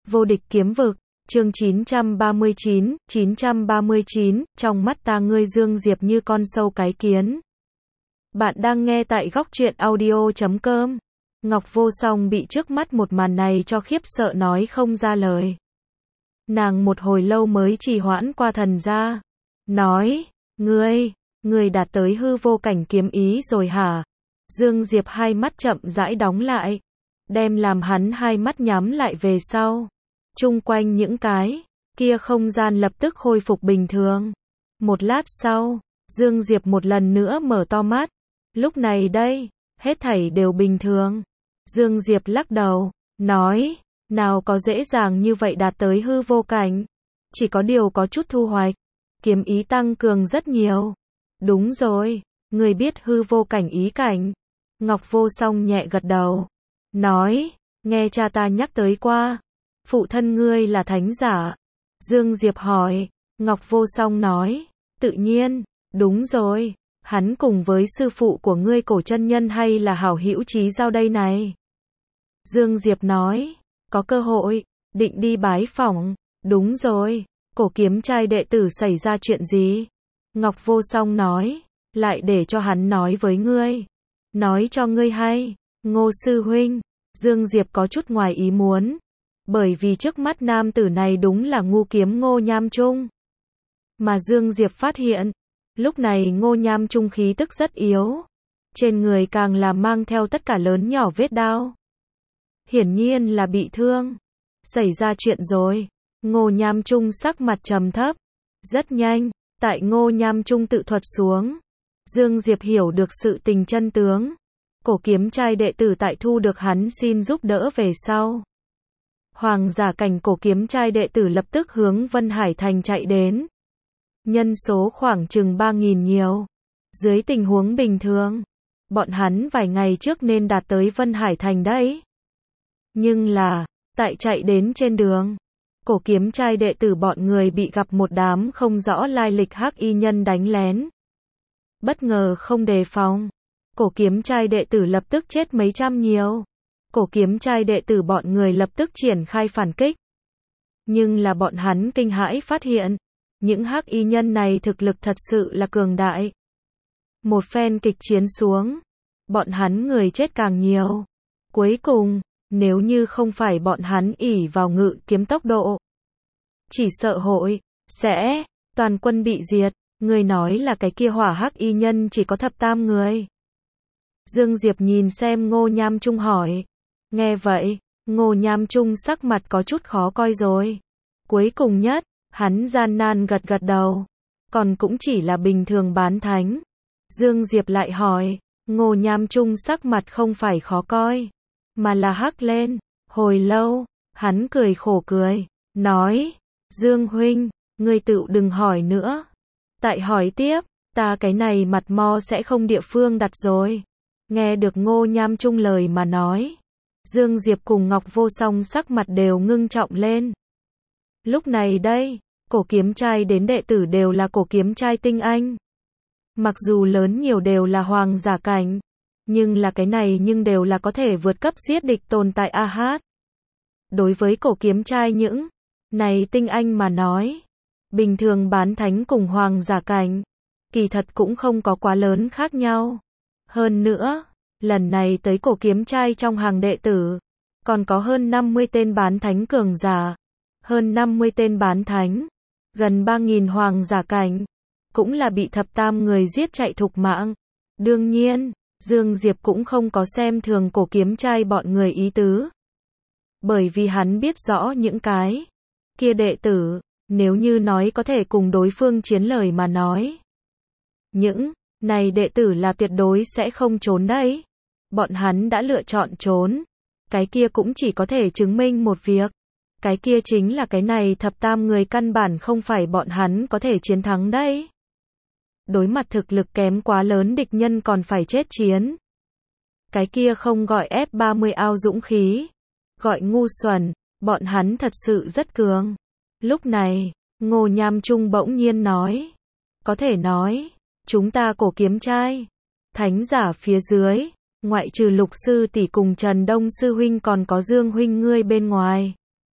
Vô địch kiếm vực, chương 939, trong mắt ta ngươi Dương Diệp như con sâu cái kiến. Bạn đang nghe tại góc truyện audio.com. Ngọc Vô Song bị trước mắt một màn này cho khiếp sợ nói không ra lời. Nàng một hồi lâu mới trì hoãn qua thần ra. Nói, ngươi đạt tới hư vô cảnh kiếm ý rồi hả? Dương Diệp hai mắt chậm rãi đóng lại. Đem làm hắn hai mắt nhắm lại về sau. Chung quanh những cái kia không gian lập tức khôi phục bình thường. Một lát sau, Dương Diệp một lần nữa mở to mắt. Lúc này đây, hết thảy đều bình thường. Dương Diệp lắc đầu, nói, nào có dễ dàng như vậy đạt tới hư vô cảnh. Chỉ có điều có chút thu hoạch. Kiếm ý tăng cường rất nhiều. Đúng rồi, người biết hư vô cảnh ý cảnh. Ngọc Vô Song nhẹ gật đầu. Nói, nghe cha ta nhắc tới qua. Phụ thân ngươi là thánh giả. Dương Diệp hỏi. Ngọc Vô Song nói, tự nhiên, đúng rồi. Hắn cùng với sư phụ của ngươi Cổ chân nhân hay là hảo hữu chí giao đây này? Dương Diệp nói, có cơ hội, định đi bái phỏng. Đúng rồi, Cổ kiếm trai đệ tử xảy ra chuyện gì? Ngọc Vô Song nói, lại để cho hắn nói với ngươi. Nói cho ngươi hay, Ngô sư huynh. Dương Diệp có chút ngoài ý muốn. Bởi vì trước mắt nam tử này đúng là ngu kiếm Ngô Nham Trung. Mà Dương Diệp phát hiện, lúc này Ngô Nham Trung khí tức rất yếu. Trên người càng là mang theo tất cả lớn nhỏ vết đao. Hiển nhiên là bị thương. Xảy ra chuyện rồi. Ngô Nham Trung sắc mặt trầm thấp. Rất nhanh, tại Ngô Nham Trung tự thuật xuống. Dương Diệp hiểu được sự tình chân tướng. Cổ kiếm trai đệ tử tại thu được hắn xin giúp đỡ về sau. Hoàng giả cảnh cổ kiếm trai đệ tử lập tức hướng Vân Hải Thành chạy đến. Nhân số khoảng chừng 3.000 nhiều. Dưới tình huống bình thường, bọn hắn vài ngày trước nên đạt tới Vân Hải Thành đấy. Nhưng là, tại chạy đến trên đường, cổ kiếm trai đệ tử bọn người bị gặp một đám không rõ lai lịch hắc y nhân đánh lén. Bất ngờ không đề phòng, cổ kiếm trai đệ tử lập tức chết mấy trăm nhiều. Cổ kiếm trai đệ tử bọn người lập tức triển khai phản kích. Nhưng là bọn hắn kinh hãi phát hiện, những hắc y nhân này thực lực thật sự là cường đại. Một phen kịch chiến xuống, bọn hắn người chết càng nhiều. Cuối cùng, nếu như không phải bọn hắn ỷ vào ngự kiếm tốc độ, chỉ sợ hội sẽ toàn quân bị diệt. Người nói là cái kia hỏa hắc y nhân chỉ có thập tam người. Dương Diệp nhìn xem Ngô Nham Trung hỏi. Nghe vậy, Ngô Nham Trung sắc mặt có chút khó coi rồi. Cuối cùng nhất, hắn gian nan gật gật đầu. Còn cũng chỉ là bình thường bán thánh. Dương Diệp lại hỏi, Ngô Nham Trung sắc mặt không phải khó coi, mà là hắc lên. Hồi lâu, hắn cười khổ cười, nói, Dương huynh, ngươi tự đừng hỏi nữa. Tại hỏi tiếp, ta cái này mặt mo sẽ không địa phương đặt rồi. Nghe được Ngô Nham Trung lời mà nói, Dương Diệp cùng Ngọc Vô Song sắc mặt đều ngưng trọng lên. Lúc này đây, cổ kiếm trai đến đệ tử đều là cổ kiếm trai tinh anh. Mặc dù lớn nhiều đều là hoàng giả cảnh, nhưng là cái này nhưng đều là có thể vượt cấp giết địch tồn tại a hát. Đối với cổ kiếm trai những này tinh anh mà nói, bình thường bán thánh cùng hoàng giả cảnh, kỳ thật cũng không có quá lớn khác nhau. Hơn nữa, lần này tới cổ kiếm trai trong hàng đệ tử, còn có hơn 50 tên bán thánh cường giả, hơn 50 tên bán thánh, gần 3.000 hoàng giả cảnh, cũng là bị thập tam người giết chạy thục mạng. Đương nhiên, Dương Diệp cũng không có xem thường cổ kiếm trai bọn người ý tứ. Bởi vì hắn biết rõ những cái kia đệ tử, nếu như nói có thể cùng đối phương chiến lời mà nói, những này đệ tử là tuyệt đối sẽ không trốn đấy. Bọn hắn đã lựa chọn trốn. Cái kia cũng chỉ có thể chứng minh một việc. Cái kia chính là cái này thập tam người căn bản không phải bọn hắn có thể chiến thắng đấy. Đối mặt thực lực kém quá lớn địch nhân còn phải chết chiến. Cái kia không gọi F30 ao dũng khí. Gọi ngu xuẩn. Bọn hắn thật sự rất cường. Lúc này, Ngô Nham Trung bỗng nhiên nói. Có thể nói, chúng ta cổ kiếm trai, thánh giả phía dưới, ngoại trừ Lục sư tỷ cùng Trần Đông sư huynh còn có Dương huynh ngươi bên ngoài.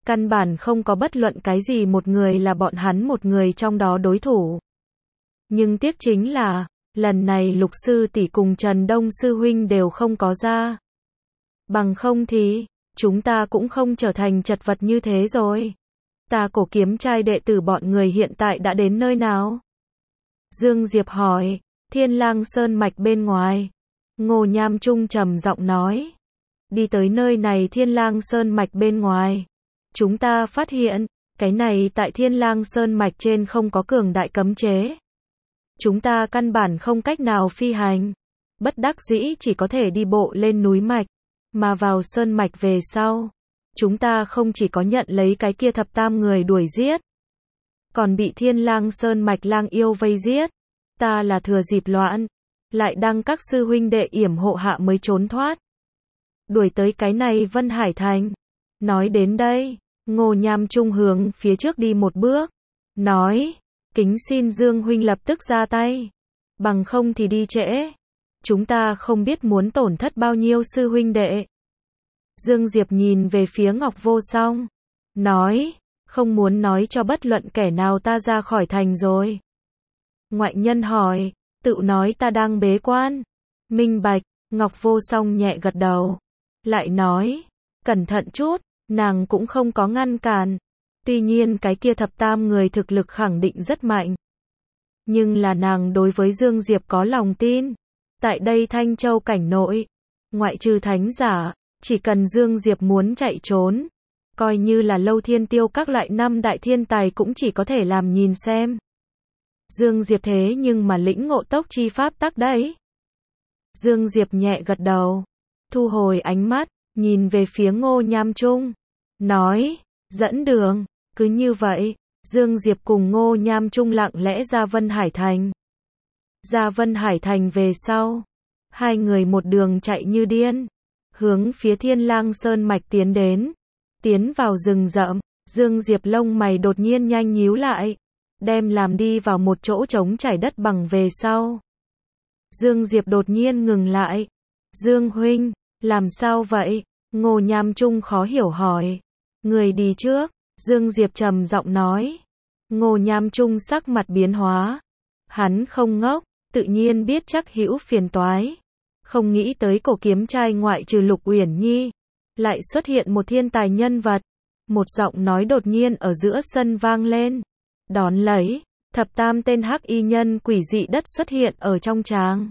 Căn bản không có bất luận cái gì một người là bọn hắn một người trong đó đối thủ. Nhưng tiếc chính là, lần này Lục sư tỷ cùng Trần Đông sư huynh đều không có ra. Bằng không thì, chúng ta cũng không trở thành chật vật như thế rồi. Ta Cổ Kiếm trai đệ tử bọn người hiện tại đã đến nơi nào? Dương Diệp hỏi. Thiên Lang Sơn mạch bên ngoài. Ngô Nham Trung trầm giọng nói. Đi tới nơi này Thiên Lang Sơn mạch bên ngoài. Chúng ta phát hiện, cái này tại Thiên Lang Sơn mạch trên không có cường đại cấm chế. Chúng ta căn bản không cách nào phi hành. Bất đắc dĩ chỉ có thể đi bộ lên núi mạch. Mà vào sơn mạch về sau, chúng ta không chỉ có nhận lấy cái kia thập tam người đuổi giết, còn bị Thiên Lang Sơn mạch lang yêu vây giết. Ta là thừa dịp loạn, lại đăng các sư huynh đệ yểm hộ hạ mới trốn thoát. Đuổi tới cái này Vân Hải Thành. Nói đến đây, Ngô Nham Trung hướng phía trước đi một bước. Nói, kính xin Dương huynh lập tức ra tay. Bằng không thì đi trễ. Chúng ta không biết muốn tổn thất bao nhiêu sư huynh đệ. Dương Diệp nhìn về phía Ngọc Vô Song. Nói, không muốn nói cho bất luận kẻ nào ta ra khỏi thành rồi. Ngoại nhân hỏi, tự nói ta đang bế quan. Minh bạch, Ngọc Vô Song nhẹ gật đầu. Lại nói, cẩn thận chút, nàng cũng không có ngăn cản. Tuy nhiên cái kia thập tam người thực lực khẳng định rất mạnh. Nhưng là nàng đối với Dương Diệp có lòng tin. Tại đây Thanh Châu cảnh nội, ngoại trừ thánh giả, chỉ cần Dương Diệp muốn chạy trốn, coi như là Lâu Thiên Tiêu các loại năm đại thiên tài cũng chỉ có thể làm nhìn xem. Dương Diệp thế nhưng mà lĩnh ngộ tốc chi pháp tắc đấy. Dương Diệp nhẹ gật đầu, thu hồi ánh mắt, nhìn về phía Ngô Nham Trung, nói, dẫn đường. Cứ như vậy, Dương Diệp cùng Ngô Nham Trung lặng lẽ ra Vân Hải Thành. Ra Vân Hải Thành về sau, hai người một đường chạy như điên, hướng phía Thiên Lang Sơn mạch tiến đến. Tiến vào rừng rậm, Dương Diệp lông mày đột nhiên nhanh nhíu lại, đem làm đi vào một chỗ trống trải đất bằng về sau. Dương Diệp đột nhiên ngừng lại. Dương huynh, làm sao vậy? Ngô Nham Trung khó hiểu hỏi. Người đi trước, Dương Diệp trầm giọng nói. Ngô Nham Trung sắc mặt biến hóa. Hắn không ngốc, tự nhiên biết chắc hữu phiền toái. Không nghĩ tới Cổ Kiếm trai ngoại trừ Lục Uyển Nhi, lại xuất hiện một thiên tài nhân vật. Một giọng nói đột nhiên ở giữa sân vang lên. Đón lấy, thập tam tên hắc y nhân quỷ dị đất xuất hiện ở trong tràng.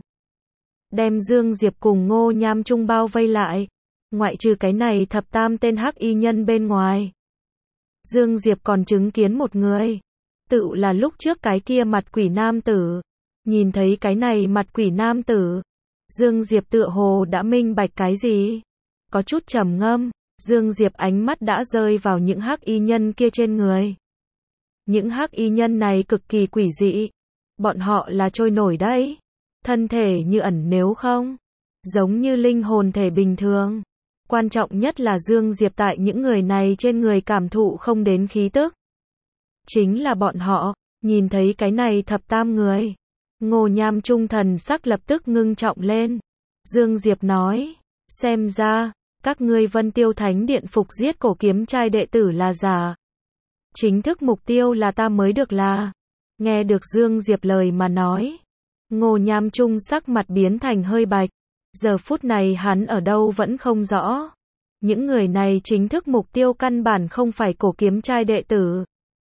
Đem Dương Diệp cùng Ngô Nham Trung bao vây lại. Ngoại trừ cái này thập tam tên hắc y nhân bên ngoài, Dương Diệp còn chứng kiến một người. Tự là lúc trước cái kia mặt quỷ nam tử. Nhìn thấy cái này mặt quỷ nam tử, Dương Diệp tựa hồ đã minh bạch cái gì. Có chút trầm ngâm, Dương Diệp ánh mắt đã rơi vào những hắc y nhân kia trên người. Những hắc y nhân này cực kỳ quỷ dị. Bọn họ là trôi nổi đấy. Thân thể như ẩn nếu không, giống như linh hồn thể bình thường. Quan trọng nhất là Dương Diệp tại những người này trên người cảm thụ không đến khí tức. Chính là bọn họ, nhìn thấy cái này thập tam người. Ngô Nham Trung thần sắc lập tức ngưng trọng lên. Dương Diệp nói, xem ra, các ngươi Vân Tiêu Thánh Điện phục giết Cổ Kiếm trai đệ tử là giả. Chính thức mục tiêu là ta mới được là. Nghe được Dương Diệp lời mà nói, Ngô Nham Trung sắc mặt biến thành hơi bạch. Giờ phút này hắn ở đâu vẫn không rõ. Những người này chính thức mục tiêu căn bản không phải Cổ Kiếm trai đệ tử.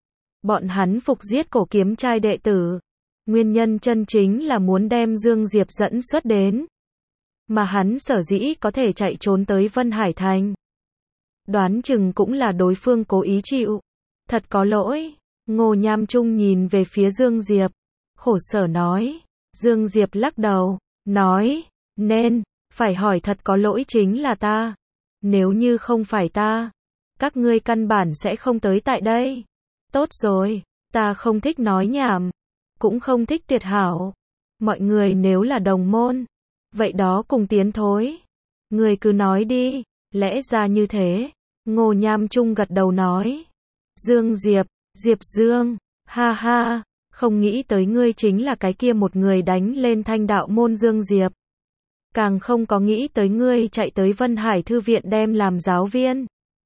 Bọn hắn phục giết Cổ Kiếm trai đệ tử. Nguyên nhân chân chính là muốn đem Dương Diệp dẫn xuất đến. Mà hắn sở dĩ có thể chạy trốn tới Vân Hải Thành. Đoán chừng cũng là đối phương cố ý chịu. Thật có lỗi. Ngô Nham Trung nhìn về phía Dương Diệp. Khổ sở nói. Dương Diệp lắc đầu. Nói. Nên, phải hỏi thật có lỗi chính là ta. Nếu như không phải ta, các ngươi căn bản sẽ không tới tại đây. Tốt rồi, ta không thích nói nhảm. Cũng không thích tuyệt hảo. Mọi người nếu là đồng môn, vậy đó cùng tiến thối. Người cứ nói đi, lẽ ra như thế. Ngô Nham Trung gật đầu nói. Dương Diệp, Diệp Dương, ha ha, không nghĩ tới ngươi chính là cái kia một người đánh lên Thanh Đạo môn Dương Diệp. Càng không có nghĩ tới ngươi chạy tới Vân Hải Thư viện đem làm giáo viên.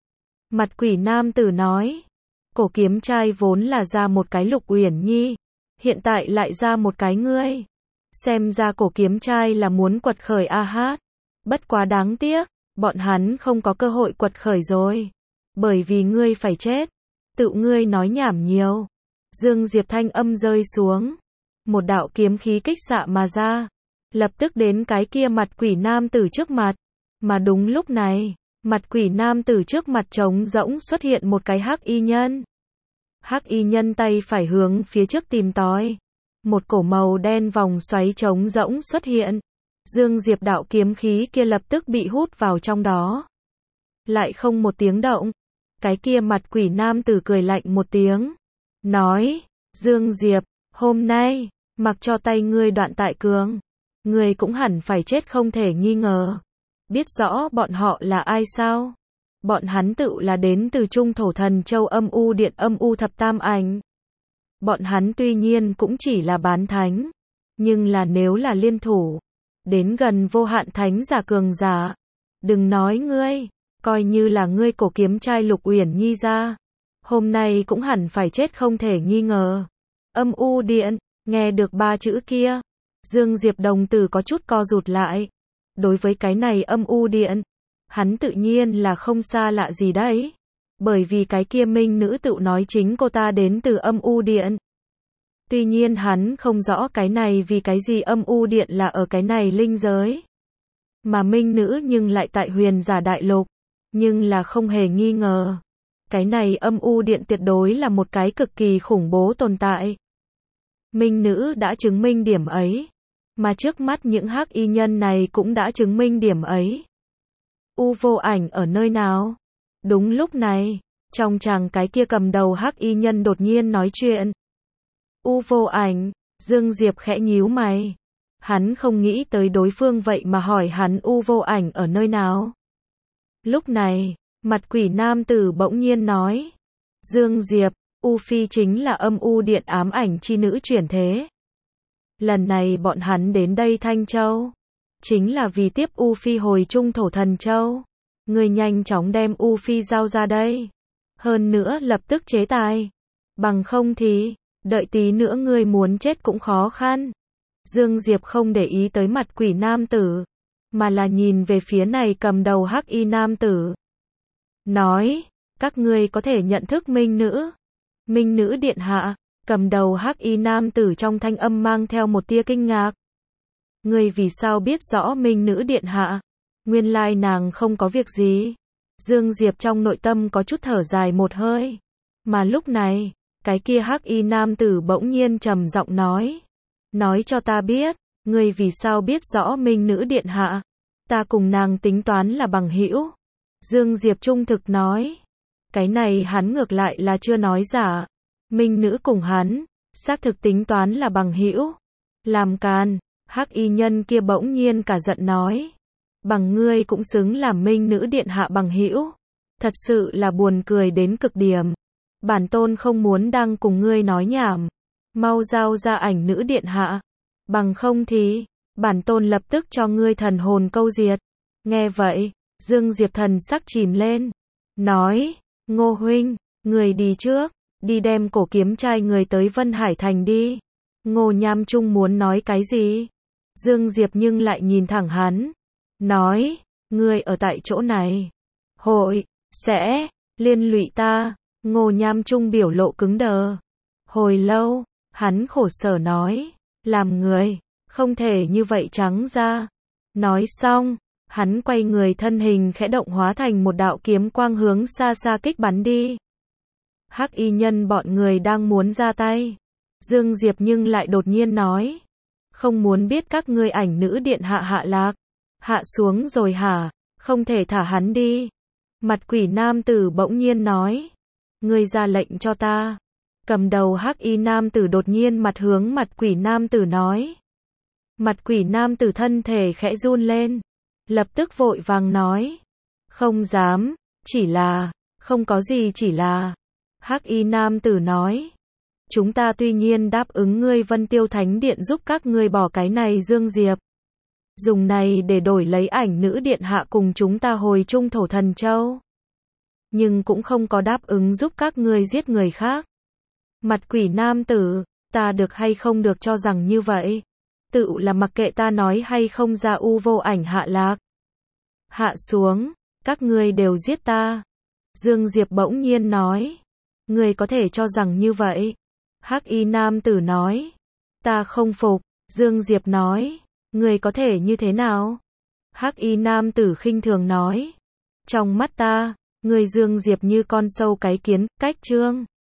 Mặt quỷ nam tử nói. Cổ kiếm trai vốn là ra một cái Lục Uyển Nhi, hiện tại lại ra một cái ngươi. Xem ra cổ kiếm trai là muốn quật khởi a hát. Bất quá đáng tiếc, bọn hắn không có cơ hội quật khởi rồi. Bởi vì ngươi phải chết. Tự ngươi nói nhảm nhiều. Dương Diệp thanh âm rơi xuống. Một đạo kiếm khí kích xạ mà ra. Lập tức đến cái kia mặt quỷ nam tử trước mặt. Mà đúng lúc này, mặt quỷ nam tử trước mặt trống rỗng xuất hiện một cái hắc y nhân. Hắc y nhân tay phải hướng phía trước tìm tòi. Một cổ màu đen vòng xoáy trống rỗng xuất hiện. Dương Diệp đạo kiếm khí kia lập tức bị hút vào trong đó. Lại không một tiếng động. Cái kia mặt quỷ nam tử cười lạnh một tiếng. Nói, Dương Diệp, hôm nay, mặc cho tay ngươi đoạn tại cường. Ngươi cũng hẳn phải chết không thể nghi ngờ. Biết rõ bọn họ là ai sao? Bọn hắn tự là đến từ Trung Thổ Thần Châu Âm U Điện Âm U Thập Tam Ảnh. Bọn hắn tuy nhiên cũng chỉ là bán thánh. Nhưng là nếu là liên thủ. Đến gần vô hạn thánh giả cường giả. Đừng nói ngươi. Coi như là ngươi cổ kiếm trai Lục Uyển Nhi ra. Hôm nay cũng hẳn phải chết không thể nghi ngờ. Âm U Điện. Nghe được ba chữ kia. Dương Diệp đồng tử có chút co rụt lại. Đối với cái này Âm U Điện. Hắn tự nhiên là không xa lạ gì đấy. Bởi vì cái kia minh nữ tự nói chính cô ta đến từ Âm U Điện. Tuy nhiên hắn không rõ cái này vì cái gì Âm U Điện là ở cái này linh giới. Mà minh nữ nhưng lại tại Huyền Giả Đại Lục. Nhưng là không hề nghi ngờ. Cái này Âm U Điện tuyệt đối là một cái cực kỳ khủng bố tồn tại. Minh nữ đã chứng minh điểm ấy. Mà trước mắt những hắc y nhân này cũng đã chứng minh điểm ấy. U Vô Ảnh ở nơi nào? Đúng lúc này, trong chàng cái kia cầm đầu hắc y nhân đột nhiên nói chuyện. U Vô Ảnh, Dương Diệp khẽ nhíu mày. Hắn không nghĩ tới đối phương vậy mà hỏi hắn U Vô Ảnh ở nơi nào. Lúc này, mặt quỷ nam tử bỗng nhiên nói. Dương Diệp, U Phi chính là Âm U Điện ám ảnh chi nữ chuyển thế. Lần này bọn hắn đến đây Thanh Châu. Chính là vì tiếp U Phi hồi Trung Thổ Thần Châu. Người nhanh chóng đem U Phi giao ra đây. Hơn nữa lập tức chế tài. Bằng không thì, đợi tí nữa ngươi muốn chết cũng khó khăn. Dương Diệp không để ý tới mặt quỷ nam tử. Mà là nhìn về phía này cầm đầu hắc y nam tử. Nói, các ngươi có thể nhận thức minh nữ. Minh nữ điện hạ, cầm đầu hắc y nam tử trong thanh âm mang theo một tia kinh ngạc. Ngươi vì sao biết rõ minh nữ điện hạ? Nguyên lai nàng không có việc gì. Dương Diệp trong nội tâm có chút thở dài một hơi. Mà lúc này, cái kia hắc y nam tử bỗng nhiên trầm giọng nói. Nói cho ta biết, ngươi vì sao biết rõ minh nữ điện hạ? Ta cùng nàng tính toán là bằng hữu. Dương Diệp trung thực nói. Cái này hắn ngược lại là chưa nói giả. Minh nữ cùng hắn, xác thực tính toán là bằng hữu. Làm càn, hắc y nhân kia bỗng nhiên cả giận nói. Bằng ngươi cũng xứng làm minh nữ điện hạ bằng hữu. Thật sự là buồn cười đến cực điểm. Bản tôn không muốn đang cùng ngươi nói nhảm. Mau giao ra ảnh nữ điện hạ. Bằng không thì, bản tôn lập tức cho ngươi thần hồn câu diệt. Nghe vậy, Dương Diệp thần sắc chìm lên. Nói, Ngô huynh, người đi trước, đi đem cổ kiếm trai người tới Vân Hải Thành đi. Ngô Nham Trung muốn nói cái gì? Dương Diệp nhưng lại nhìn thẳng hắn. Nói, ngươi ở tại chỗ này. Hội, sẽ, liên lụy ta. Ngô Nham Trung biểu lộ cứng đờ. Hồi lâu, hắn khổ sở nói. Làm người, không thể như vậy trắng ra. Nói xong, hắn quay người thân hình khẽ động hóa thành một đạo kiếm quang hướng xa xa kích bắn đi. Hắc y nhân bọn người đang muốn ra tay. Dương Diệp nhưng lại đột nhiên nói. Không muốn biết các ngươi ảnh nữ điện hạ hạ lạc. Hạ xuống rồi hả? Không thể thả hắn đi. Mặt quỷ nam tử bỗng nhiên nói. Ngươi ra lệnh cho ta. Cầm đầu hắc y nam tử đột nhiên mặt hướng mặt quỷ nam tử nói. Mặt quỷ nam tử thân thể khẽ run lên. Lập tức vội vàng nói. Không dám, chỉ là, không có gì chỉ là. Hắc y nam tử nói. Chúng ta tuy nhiên đáp ứng ngươi Vân Tiêu Thánh Điện giúp các ngươi bỏ cái này Dương Diệp. Dùng này để đổi lấy ảnh nữ điện hạ cùng chúng ta hồi Trung Thổ Thần Châu. nhưng cũng không có đáp ứng giúp các ngươi giết người khác. Mặt quỷ nam tử, ta được hay không được cho rằng như vậy? Tự là mặc kệ ta nói hay không ra u vô ảnh hạ lạc. Hạ xuống, các ngươi đều giết ta. Dương Diệp bỗng nhiên nói. Ngươi có thể cho rằng như vậy? Hắc y nam tử nói. Ta không phục. Dương Diệp nói. Ngươi có thể như thế nào? Hắc y nam tử khinh thường nói. Trong mắt ta, ngươi Dương Diệp như con sâu cái kiến, cách trương.